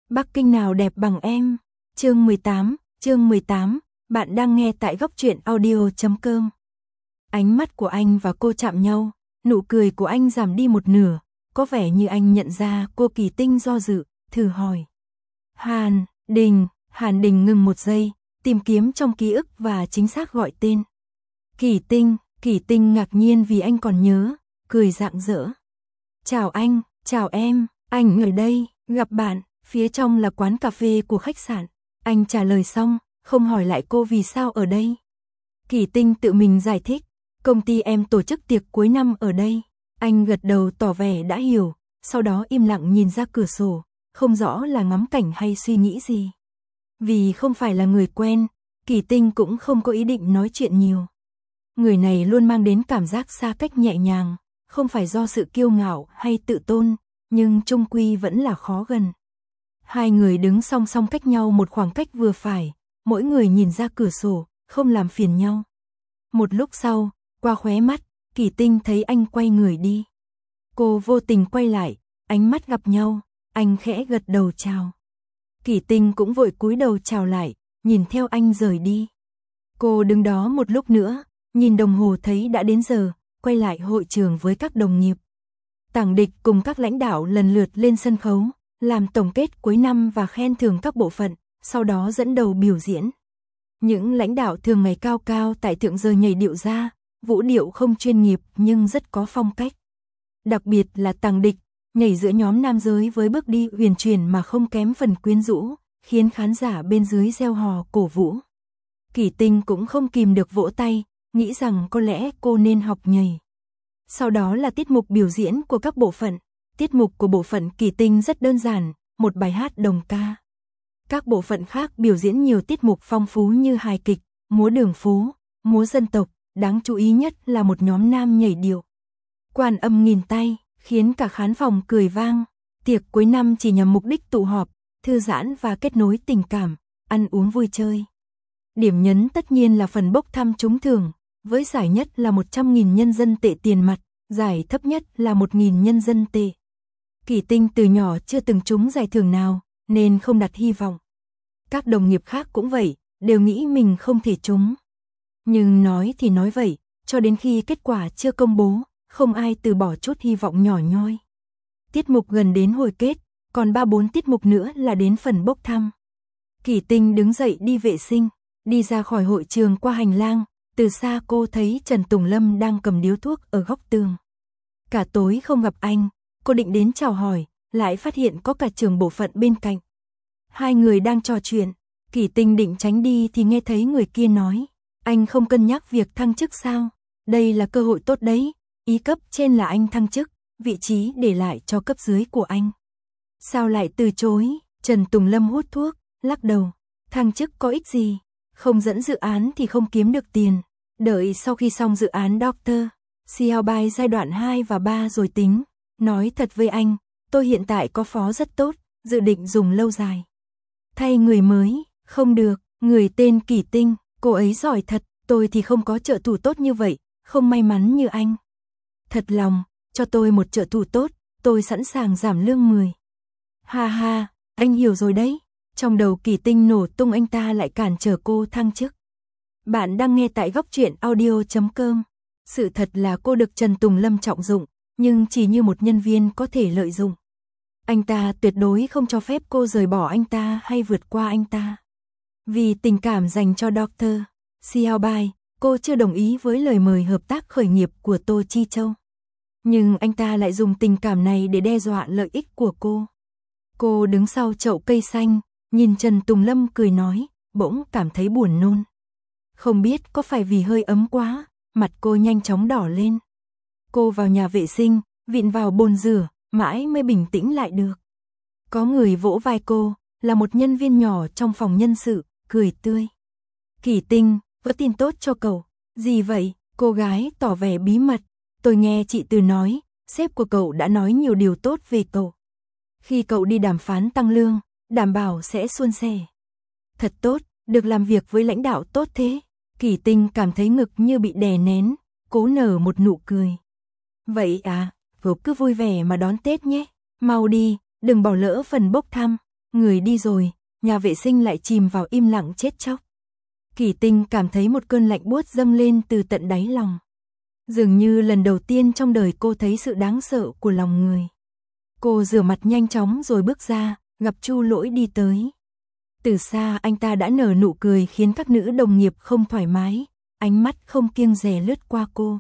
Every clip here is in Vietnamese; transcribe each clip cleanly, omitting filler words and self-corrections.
Bắc Kinh nào đẹp bằng em. Chương 18, bạn đang nghe tại góc truyện audio.com. Ánh mắt của anh và cô chạm nhau, nụ cười của anh giảm đi một nửa, có vẻ như anh nhận ra cô Kỳ Tinh do dự, thử hỏi. Hàn Đình ngừng một giây, tìm kiếm trong ký ức và chính xác gọi tên. Kỳ Tinh ngạc nhiên vì anh còn nhớ, cười rạng rỡ. Chào anh, chào em, anh ở đây, gặp bạn, phía trong là quán cà phê của khách sạn. Anh trả lời xong, không hỏi lại cô vì sao ở đây. Kỳ Tinh tự mình giải thích, công ty em tổ chức tiệc cuối năm ở đây. Anh gật đầu tỏ vẻ đã hiểu, sau đó im lặng nhìn ra cửa sổ, không rõ là ngắm cảnh hay suy nghĩ gì. Vì không phải là người quen, Kỳ Tinh cũng không có ý định nói chuyện nhiều. Người này luôn mang đến cảm giác xa cách nhẹ nhàng, không phải do sự kiêu ngạo hay tự tôn, nhưng chung quy vẫn là khó gần. Hai người đứng song song cách nhau một khoảng cách vừa phải, mỗi người nhìn ra cửa sổ, không làm phiền nhau. Một lúc sau, qua khóe mắt, Kỳ Tinh thấy anh quay người đi. Cô vô tình quay lại, ánh mắt gặp nhau, anh khẽ gật đầu chào. Kỳ Tinh cũng vội cúi đầu chào lại, nhìn theo anh rời đi. Cô đứng đó một lúc nữa, nhìn đồng hồ thấy đã đến giờ, quay lại hội trường với các đồng nghiệp. Tảng Địch cùng các lãnh đạo lần lượt lên sân khấu, làm tổng kết cuối năm và khen thưởng các bộ phận, sau đó dẫn đầu biểu diễn. Những lãnh đạo thường ngày cao cao tại thượng giờ nhảy điệu ra, vũ điệu không chuyên nghiệp nhưng rất có phong cách. Đặc biệt là Tảng Địch, nhảy giữa nhóm nam giới với bước đi huyền chuyển mà không kém phần quyến rũ, khiến khán giả bên dưới reo hò cổ vũ. Kỳ Tinh cũng không kìm được vỗ tay, nghĩ rằng có lẽ cô nên học nhảy. Sau đó là tiết mục biểu diễn của các bộ phận. Tiết mục của bộ phận Kỳ Tinh rất đơn giản, một bài hát đồng ca. Các bộ phận khác biểu diễn nhiều tiết mục phong phú như hài kịch, múa đường phố, múa dân tộc, đáng chú ý nhất là một nhóm nam nhảy điệu. Quan Âm nghìn tay, khiến cả khán phòng cười vang. Tiệc cuối năm chỉ nhằm mục đích tụ họp, thư giãn và kết nối tình cảm, ăn uống vui chơi. Điểm nhấn tất nhiên là phần bốc thăm trúng thưởng, với giải nhất là 100.000 nhân dân tệ tiền mặt, giải thấp nhất là 1.000 nhân dân tệ. Kỳ Tinh từ nhỏ chưa từng trúng giải thưởng nào, nên không đặt hy vọng. Các đồng nghiệp khác cũng vậy, đều nghĩ mình không thể trúng. Nhưng nói thì nói vậy, cho đến khi kết quả chưa công bố, không ai từ bỏ chút hy vọng nhỏ nhoi. Tiết mục gần đến hồi kết, còn 3-4 tiết mục nữa là đến phần bốc thăm. Kỳ Tinh đứng dậy đi vệ sinh, đi ra khỏi hội trường qua hành lang, từ xa cô thấy Trần Tùng Lâm đang cầm điếu thuốc ở góc tường. Cả tối không gặp anh, cô định đến chào hỏi, lại phát hiện có cả trưởng bộ phận bên cạnh. Hai người đang trò chuyện, Kỳ Tinh định tránh đi thì nghe thấy người kia nói, anh không cân nhắc việc thăng chức sao? Đây là cơ hội tốt đấy, ý cấp trên là anh thăng chức, vị trí để lại cho cấp dưới của anh. Sao lại từ chối? Trần Tùng Lâm hút thuốc, lắc đầu, thăng chức có ích gì? Không dẫn dự án thì không kiếm được tiền, đợi sau khi xong dự án Dr. Xiaobai giai đoạn 2 và 3 rồi tính. Nói thật với anh, tôi hiện tại có phó rất tốt, dự định dùng lâu dài. Thay người mới, không được, người tên Kỳ Tinh, cô ấy giỏi thật, tôi thì không có trợ thủ tốt như vậy, không may mắn như anh. Thật lòng, cho tôi một trợ thủ tốt, tôi sẵn sàng giảm lương 10. Ha ha, anh hiểu rồi đấy. Trong đầu Kỳ Tinh nổ tung, anh ta lại cản trở cô thăng chức. Bạn đang nghe tại góc truyện audio.com. Sự thật là cô được Trần Tùng Lâm trọng dụng, nhưng chỉ như một nhân viên có thể lợi dụng. Anh ta tuyệt đối không cho phép cô rời bỏ anh ta hay vượt qua anh ta. Vì tình cảm dành cho Dr. Xiaobai, cô chưa đồng ý với lời mời hợp tác khởi nghiệp của Tô Chi Châu. Nhưng anh ta lại dùng tình cảm này để đe dọa lợi ích của cô. Cô đứng sau chậu cây xanh, nhìn Trần Tùng Lâm cười nói, bỗng cảm thấy buồn nôn. Không biết có phải vì hơi ấm quá, mặt cô nhanh chóng đỏ lên. Cô vào nhà vệ sinh, vịn vào bồn rửa, mãi mới bình tĩnh lại được. Có người vỗ vai cô, là một nhân viên nhỏ trong phòng nhân sự, cười tươi. Kỳ Tinh, có tin tốt cho cậu. Gì vậy? Cô gái tỏ vẻ bí mật. Tôi nghe chị Từ nói, sếp của cậu đã nói nhiều điều tốt về cậu. Khi cậu đi đàm phán tăng lương, đảm bảo sẽ suôn sẻ. Thật tốt, được làm việc với lãnh đạo tốt thế. Kỳ Tinh cảm thấy ngực như bị đè nén, cố nở một nụ cười. Vậy à, cứ vui vẻ mà đón Tết nhé. Mau đi, đừng bỏ lỡ phần bốc thăm. Người đi rồi, nhà vệ sinh lại chìm vào im lặng chết chóc. Kỷ Tinh cảm thấy một cơn lạnh buốt dâng lên từ tận đáy lòng. Dường như lần đầu tiên trong đời cô thấy sự đáng sợ của lòng người. Cô rửa mặt nhanh chóng rồi bước ra, gặp Chu Lỗi đi tới. Từ xa anh ta đã nở nụ cười khiến các nữ đồng nghiệp không thoải mái, ánh mắt không kiêng dè lướt qua cô.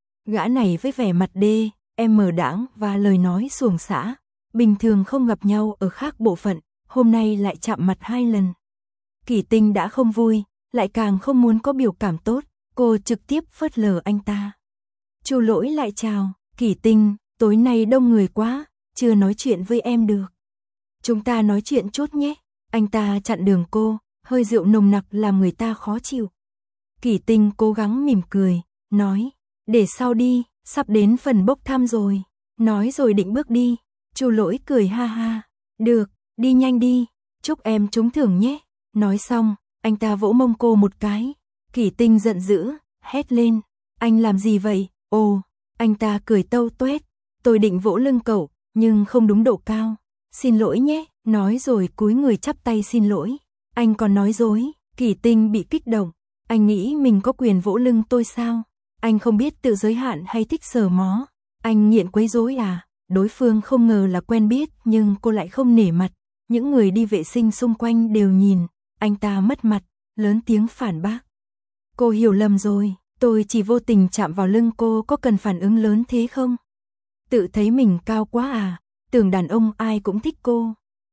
Gã này với vẻ mặt đê, mờ đãng và lời nói xuồng xã, bình thường không gặp nhau ở khác bộ phận, hôm nay lại chạm mặt 2 lần. Kỷ Tinh đã không vui, lại càng không muốn có biểu cảm tốt, cô trực tiếp phớt lờ anh ta. Chu Lỗi lại chào, Kỷ Tinh, tối nay đông người quá, chưa nói chuyện với em được. Chúng ta nói chuyện chút nhé. Anh ta chặn đường cô, hơi rượu nồng nặc làm người ta khó chịu. Kỷ Tinh cố gắng mỉm cười, nói, để sau đi, sắp đến phần bốc thăm rồi. Nói rồi định bước đi, Chu Lỗi cười ha ha, được, đi nhanh đi, chúc em trúng thưởng nhé. Nói xong, anh ta vỗ mông cô một cái. Kỷ Tinh giận dữ, hét lên, anh làm gì vậy? Ồ, anh ta cười tâu tuét, tôi định vỗ lưng cậu, nhưng không đúng độ cao. Xin lỗi nhé, nói rồi cúi người chắp tay xin lỗi. Anh còn nói dối, Kỷ Tinh bị kích động. Anh nghĩ mình có quyền vỗ lưng tôi sao? Anh không biết tự giới hạn hay thích sờ mó. Anh nghiện quấy rối à? Đối phương không ngờ là quen biết nhưng cô lại không nể mặt. Những người đi vệ sinh xung quanh đều nhìn. Anh ta mất mặt, lớn tiếng phản bác. Cô hiểu lầm rồi, tôi chỉ vô tình chạm vào lưng cô, có cần phản ứng lớn thế không? Tự thấy mình cao quá à? Tưởng đàn ông ai cũng thích cô.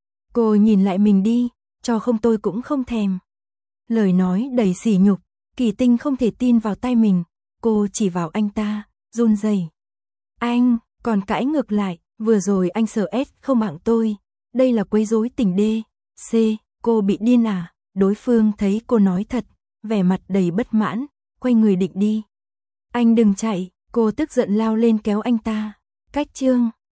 Cô nhìn lại mình đi, cho không tôi cũng không thèm. Lời nói đầy sỉ nhục, Kỷ Tinh không thể tin vào tai mình, cô chỉ vào anh ta, run rẩy. Anh, còn cãi ngược lại, vừa rồi anh sờ S không mạng tôi, đây là quấy rối tình đê. C, cô bị điên à? Đối phương thấy cô nói thật, vẻ mặt đầy bất mãn, quay người định đi. Anh đừng chạy, cô tức giận lao lên kéo anh ta. Cách chương